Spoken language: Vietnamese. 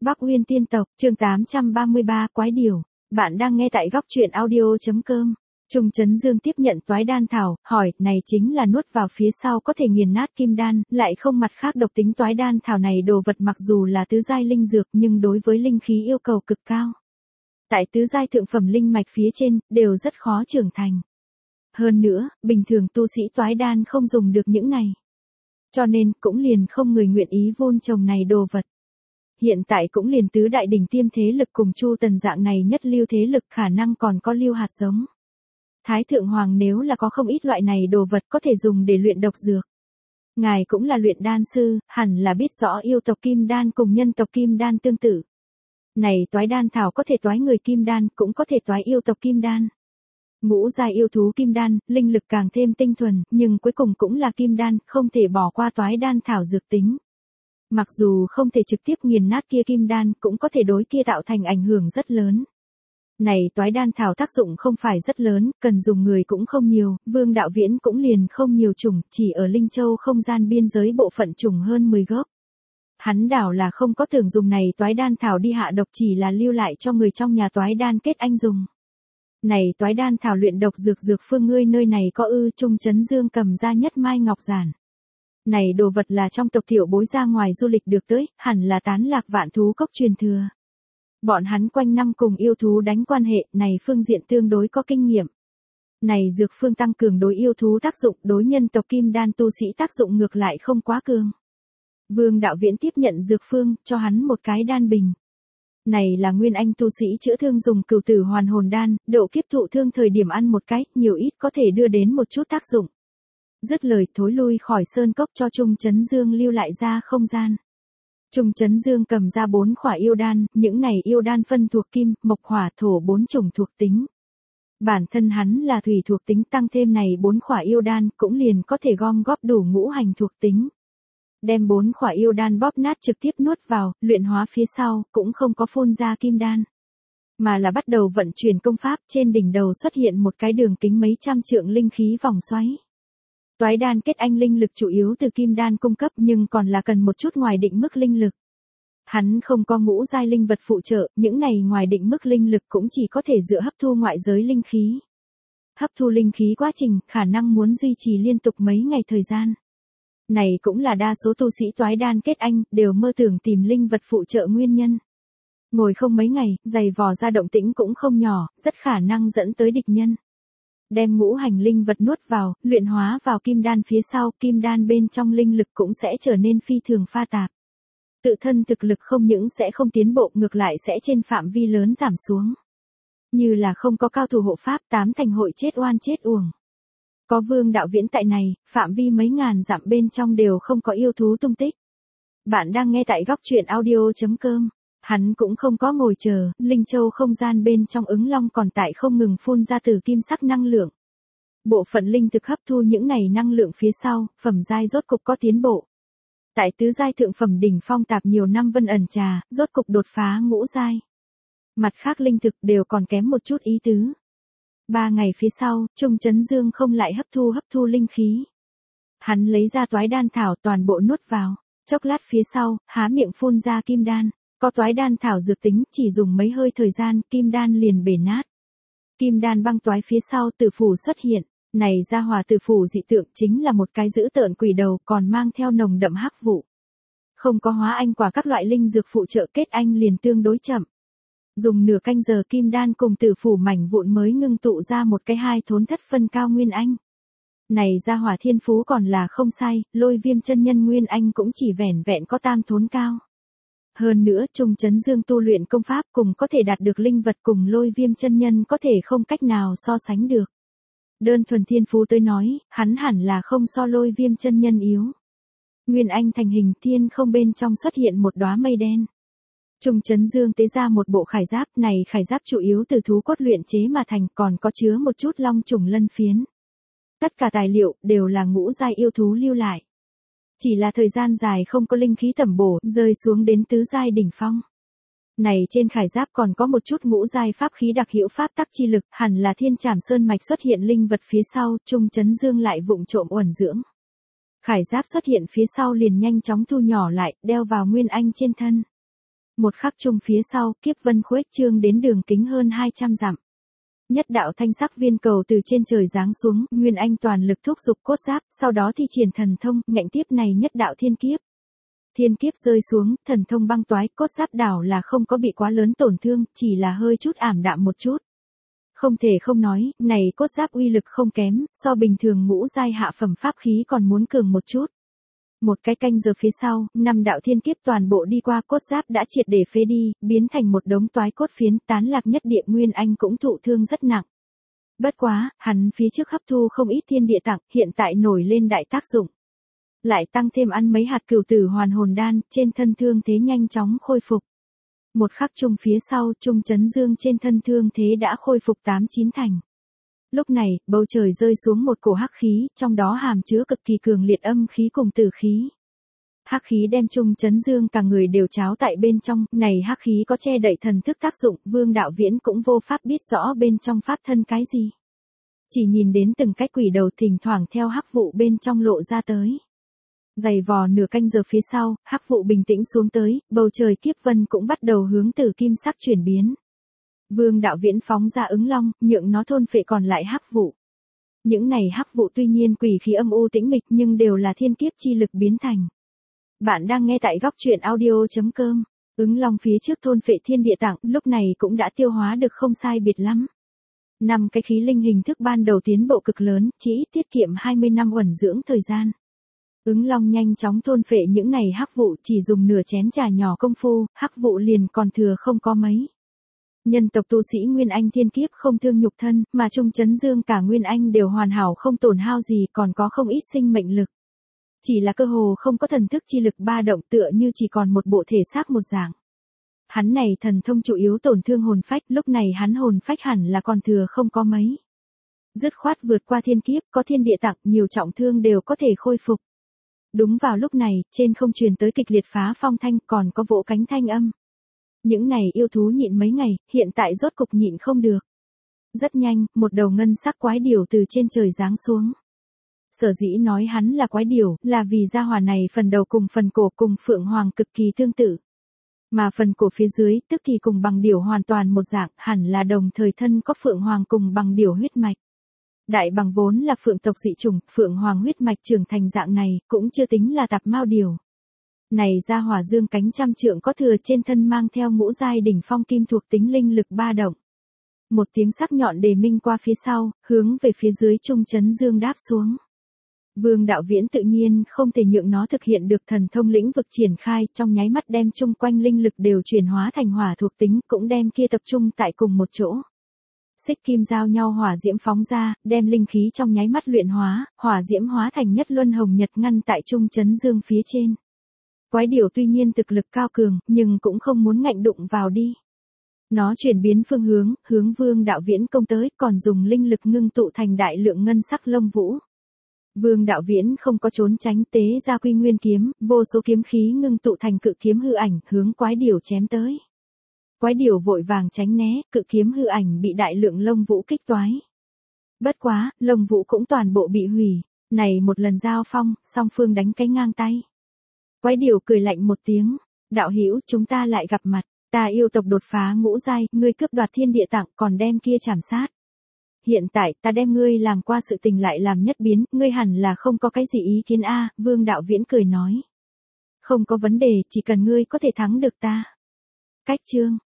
Bắc Uyên tiên tộc, chương 833, Quái Điểu. Bạn đang nghe tại góc truyện audio.com. Trung Chấn Dương tiếp nhận toái đan thảo, hỏi, này chính là nuốt vào phía sau có thể nghiền nát kim đan, lại không mặt khác độc tính toái đan thảo này đồ vật mặc dù là tứ giai linh dược nhưng đối với linh khí yêu cầu cực cao. Tại tứ giai thượng phẩm linh mạch phía trên, đều rất khó trưởng thành. Hơn nữa, bình thường tu sĩ toái đan không dùng được những này. Cho nên, cũng liền không người nguyện ý vun trồng này đồ vật. Hiện tại cũng liền tứ đại đỉnh tiêm thế lực cùng Chu Tần dạng này nhất lưu thế lực khả năng còn có lưu hạt giống. Thái Thượng Hoàng nếu là có không ít loại này đồ vật có thể dùng để luyện độc dược. Ngài cũng là luyện đan sư, hẳn là biết rõ yêu tộc kim đan cùng nhân tộc kim đan tương tự. Này toái đan thảo có thể toái người kim đan, cũng có thể toái yêu tộc kim đan. Ngũ giai yêu thú kim đan, linh lực càng thêm tinh thuần, nhưng cuối cùng cũng là kim đan, không thể bỏ qua toái đan thảo dược tính. Mặc dù không thể trực tiếp nghiền nát kia kim đan, cũng có thể đối kia tạo thành ảnh hưởng rất lớn. Này toái đan thảo tác dụng không phải rất lớn, cần dùng người cũng không nhiều, Vương Đạo Viễn cũng liền không nhiều chủng, chỉ ở Linh Châu không gian biên giới bộ phận chủng hơn 10 gốc. Hắn đảo là không có tưởng dùng này toái đan thảo đi hạ độc, chỉ là lưu lại cho người trong nhà toái đan kết anh dùng. Này toái đan thảo luyện độc dược phương ngươi nơi này có ư? Trung Chấn Dương cầm ra nhất mai ngọc giản. Này đồ vật là trong tộc tiểu bối ra ngoài du lịch được tới, hẳn là tán lạc vạn thú cốc truyền thừa. Bọn hắn quanh năm cùng yêu thú đánh quan hệ, này phương diện tương đối có kinh nghiệm. Này dược phương tăng cường đối yêu thú tác dụng, đối nhân tộc kim đan tu sĩ tác dụng ngược lại không quá cường. Vương Đạo Viễn tiếp nhận dược phương, cho hắn một cái đan bình. Này là nguyên anh tu sĩ chữa thương dùng cửu tử hoàn hồn đan, độ kiếp thụ thương thời điểm ăn một cái, nhiều ít có thể đưa đến một chút tác dụng. Dứt lời thối lui khỏi sơn cốc cho Trung Chấn Dương lưu lại ra không gian. Trung Chấn Dương cầm ra 4 khỏa yêu đan, những này yêu đan phân thuộc kim, mộc hỏa thổ 4 chủng thuộc tính. Bản thân hắn là thủy thuộc tính, tăng thêm này 4 khỏa yêu đan cũng liền có thể gom góp đủ ngũ hành thuộc tính. Đem 4 khỏa yêu đan bóp nát trực tiếp nuốt vào, luyện hóa phía sau, cũng không có phun ra kim đan. Mà là bắt đầu vận chuyển công pháp, trên đỉnh đầu xuất hiện một cái đường kính mấy trăm trượng linh khí vòng xoáy. Toái đan kết anh linh lực chủ yếu từ kim đan cung cấp nhưng còn là cần một chút ngoài định mức linh lực. Hắn không có ngũ giai linh vật phụ trợ, những này ngoài định mức linh lực cũng chỉ có thể dựa hấp thu ngoại giới linh khí. Hấp thu linh khí quá trình, khả năng muốn duy trì liên tục mấy ngày thời gian. Này cũng là đa số tu sĩ toái đan kết anh, đều mơ tưởng tìm linh vật phụ trợ nguyên nhân. Ngồi không mấy ngày, giày vò ra động tĩnh cũng không nhỏ, rất khả năng dẫn tới địch nhân. Đem ngũ hành linh vật nuốt vào, luyện hóa vào kim đan phía sau, kim đan bên trong linh lực cũng sẽ trở nên phi thường pha tạp. Tự thân thực lực không những sẽ không tiến bộ, ngược lại sẽ trên phạm vi lớn giảm xuống. Như là không có cao thủ hộ pháp, 8 thành hội chết oan chết uổng. Có Vương Đạo Viễn tại này, phạm vi mấy ngàn dặm bên trong đều không có yêu thú tung tích. Bạn đang nghe tại góc truyện audio.com. Hắn cũng không có ngồi chờ, Linh Châu không gian bên trong ứng long còn tại không ngừng phun ra từ kim sắc năng lượng. Bộ phận linh thực hấp thu những này năng lượng phía sau, phẩm giai rốt cục có tiến bộ. Tại tứ giai thượng phẩm đỉnh phong tạp nhiều năm vân ẩn trà, rốt cục đột phá ngũ giai. Mặt khác linh thực đều còn kém một chút ý tứ. 3 ngày phía sau, Trung Chấn Dương không lại hấp thu linh khí. Hắn lấy ra toái đan thảo toàn bộ nuốt vào, chốc lát phía sau, há miệng phun ra kim đan. Có toái đan thảo dược tính, chỉ dùng mấy hơi thời gian, kim đan liền bể nát. Kim đan băng toái phía sau tử phủ xuất hiện, này ra hỏa tử phủ dị tượng chính là một cái dữ tợn quỷ đầu còn mang theo nồng đậm hắc vụ. Không có hóa anh quả các loại linh dược phụ trợ kết anh liền tương đối chậm. Dùng nửa canh giờ kim đan cùng tử phủ mảnh vụn mới ngưng tụ ra một cái 2 thốn thất phân cao nguyên anh. Này ra hỏa thiên phú còn là không sai, Lôi Viêm chân nhân nguyên anh cũng chỉ vẻn vẹn có tam thốn cao. Hơn nữa Trung Chấn Dương tu luyện công pháp cùng có thể đạt được linh vật cùng Lôi Viêm chân nhân có thể không cách nào so sánh được. Đơn thuần thiên phú tới nói, hắn hẳn là không so Lôi Viêm chân nhân yếu. Nguyên anh thành hình, thiên không bên trong xuất hiện một đóa mây đen. Trung Chấn Dương tế ra một bộ khải giáp, này khải giáp chủ yếu từ thú cốt luyện chế mà thành, còn có chứa một chút long trùng lân phiến. Tất cả tài liệu đều là ngũ giai yêu thú lưu lại. Chỉ là thời gian dài không có linh khí tẩm bổ, rơi xuống đến tứ giai đỉnh phong. Này trên khải giáp còn có một chút ngũ giai pháp khí đặc hữu pháp tắc chi lực, hẳn là Thiên Trảm Sơn mạch xuất hiện linh vật phía sau, Trung Chấn Dương lại vụng trộm uẩn dưỡng. Khải giáp xuất hiện phía sau liền nhanh chóng thu nhỏ lại, đeo vào nguyên anh trên thân. Một khắc chung phía sau, kiếp vân khuếch trương đến đường kính hơn 200 dặm. Nhất đạo thanh sắc viên cầu từ trên trời giáng xuống, Nguyên Anh toàn lực thúc giục cốt giáp, sau đó thi triển thần thông, ngạnh tiếp này nhất đạo thiên kiếp. Thiên kiếp rơi xuống, thần thông băng toái, cốt giáp đảo là không có bị quá lớn tổn thương, chỉ là hơi chút ảm đạm một chút. Không thể không nói, này cốt giáp uy lực không kém, so bình thường ngũ giai hạ phẩm pháp khí còn muốn cường một chút. Một cái canh giờ phía sau, 5 đạo thiên kiếp toàn bộ đi qua, cốt giáp đã triệt để phế đi, biến thành một đống toái cốt phiến, tán lạc nhất địa Nguyên Anh cũng thụ thương rất nặng. Bất quá, hắn phía trước hấp thu không ít thiên địa tặng, hiện tại nổi lên đại tác dụng. Lại tăng thêm ăn mấy hạt cửu tử hoàn hồn đan, trên thân thương thế nhanh chóng khôi phục. Một khắc chung phía sau, Trung Chấn Dương trên thân thương thế đã khôi phục 8-9 thành. Lúc này, bầu trời rơi xuống một cổ hắc khí, trong đó hàm chứa cực kỳ cường liệt âm khí cùng tử khí. Hắc khí đem Trung Chấn Dương cả người đều tráo tại bên trong, này hắc khí có che đậy thần thức tác dụng, Vương Đạo Viễn cũng vô pháp biết rõ bên trong pháp thân cái gì. Chỉ nhìn đến từng cái quỷ đầu thỉnh thoảng theo hắc vụ bên trong lộ ra tới. Dày vò nửa canh giờ phía sau, hắc vụ bình tĩnh xuống tới, bầu trời kiếp vân cũng bắt đầu hướng từ kim sắc chuyển biến. Vương Đạo Viễn phóng ra ứng long, nhượng nó thôn phệ còn lại hắc vụ. Những này hắc vụ tuy nhiên quỷ khí âm u tĩnh mịch nhưng đều là thiên kiếp chi lực biến thành. Bạn đang nghe tại góc truyện audio.com. Ứng long phía trước thôn phệ thiên địa tạng, lúc này cũng đã tiêu hóa được không sai biệt lắm. 5 cái khí linh hình thức ban đầu tiến bộ cực lớn, chỉ tiết kiệm 20 năm uẩn dưỡng thời gian. Ứng long nhanh chóng thôn phệ những này hắc vụ, chỉ dùng nửa chén trà nhỏ công phu, hắc vụ liền còn thừa không có mấy. Nhân tộc tu sĩ Nguyên Anh thiên kiếp không thương nhục thân, mà Trung Chấn Dương cả Nguyên Anh đều hoàn hảo không tổn hao gì, còn có không ít sinh mệnh lực. Chỉ là cơ hồ không có thần thức chi lực ba động, tựa như chỉ còn một bộ thể xác một dạng. Hắn này thần thông chủ yếu tổn thương hồn phách, lúc này hắn hồn phách hẳn là còn thừa không có mấy. Dứt khoát vượt qua thiên kiếp, có thiên địa tặng, nhiều trọng thương đều có thể khôi phục. Đúng vào lúc này, trên không truyền tới kịch liệt phá phong thanh, còn có vỗ cánh thanh âm. Những này yêu thú nhịn mấy ngày, hiện tại rốt cục nhịn không được. Rất nhanh, một đầu ngân sắc quái điểu từ trên trời giáng xuống. Sở dĩ nói hắn là quái điểu, là vì gia hỏa này phần đầu cùng phần cổ cùng phượng hoàng cực kỳ tương tự. Mà phần cổ phía dưới, tức thì cùng bằng điểu hoàn toàn một dạng, hẳn là đồng thời thân có phượng hoàng cùng bằng điểu huyết mạch. Đại bằng vốn là phượng tộc dị chủng, phượng hoàng huyết mạch trưởng thành dạng này, cũng chưa tính là tạp mao điểu. Này ra hỏa dương cánh trăm trượng có thừa, trên thân mang theo ngũ giai đỉnh phong kim thuộc tính linh lực ba động. Một tiếng sắc nhọn đề minh qua phía sau, hướng về phía dưới Trung Chấn Dương đáp xuống. Vương Đạo Viễn tự nhiên không thể nhượng nó thực hiện được thần thông lĩnh vực triển khai, trong nháy mắt đem chung quanh linh lực đều chuyển hóa thành hỏa thuộc tính, cũng đem kia tập trung tại cùng một chỗ. Xích kim giao nhau hỏa diễm phóng ra, đem linh khí trong nháy mắt luyện hóa, hỏa diễm hóa thành nhất luân hồng nhật ngăn tại Trung Chấn Dương phía trên. Quái điểu tuy nhiên thực lực cao cường, nhưng cũng không muốn ngạnh đụng vào đi. Nó chuyển biến phương hướng, hướng Vương Đạo Viễn công tới, còn dùng linh lực ngưng tụ thành đại lượng ngân sắc lông vũ. Vương Đạo Viễn không có trốn tránh, tế ra Quy Nguyên kiếm, vô số kiếm khí ngưng tụ thành cự kiếm hư ảnh, hướng quái điểu chém tới. Quái điểu vội vàng tránh né, cự kiếm hư ảnh bị đại lượng lông vũ kích toái. Bất quá, lông vũ cũng toàn bộ bị hủy, này một lần giao phong, song phương đánh cái ngang tay. Quái điểu cười lạnh một tiếng, đạo hữu, chúng ta lại gặp mặt, ta yêu tộc đột phá ngũ giai, ngươi cướp đoạt thiên địa tặng, còn đem kia chảm sát. Hiện tại, ta đem ngươi làm qua sự tình lại làm nhất biến, ngươi hẳn là không có cái gì ý kiến a. Vương Đạo Viễn cười nói. Không có vấn đề, chỉ cần ngươi có thể thắng được ta. Cách chương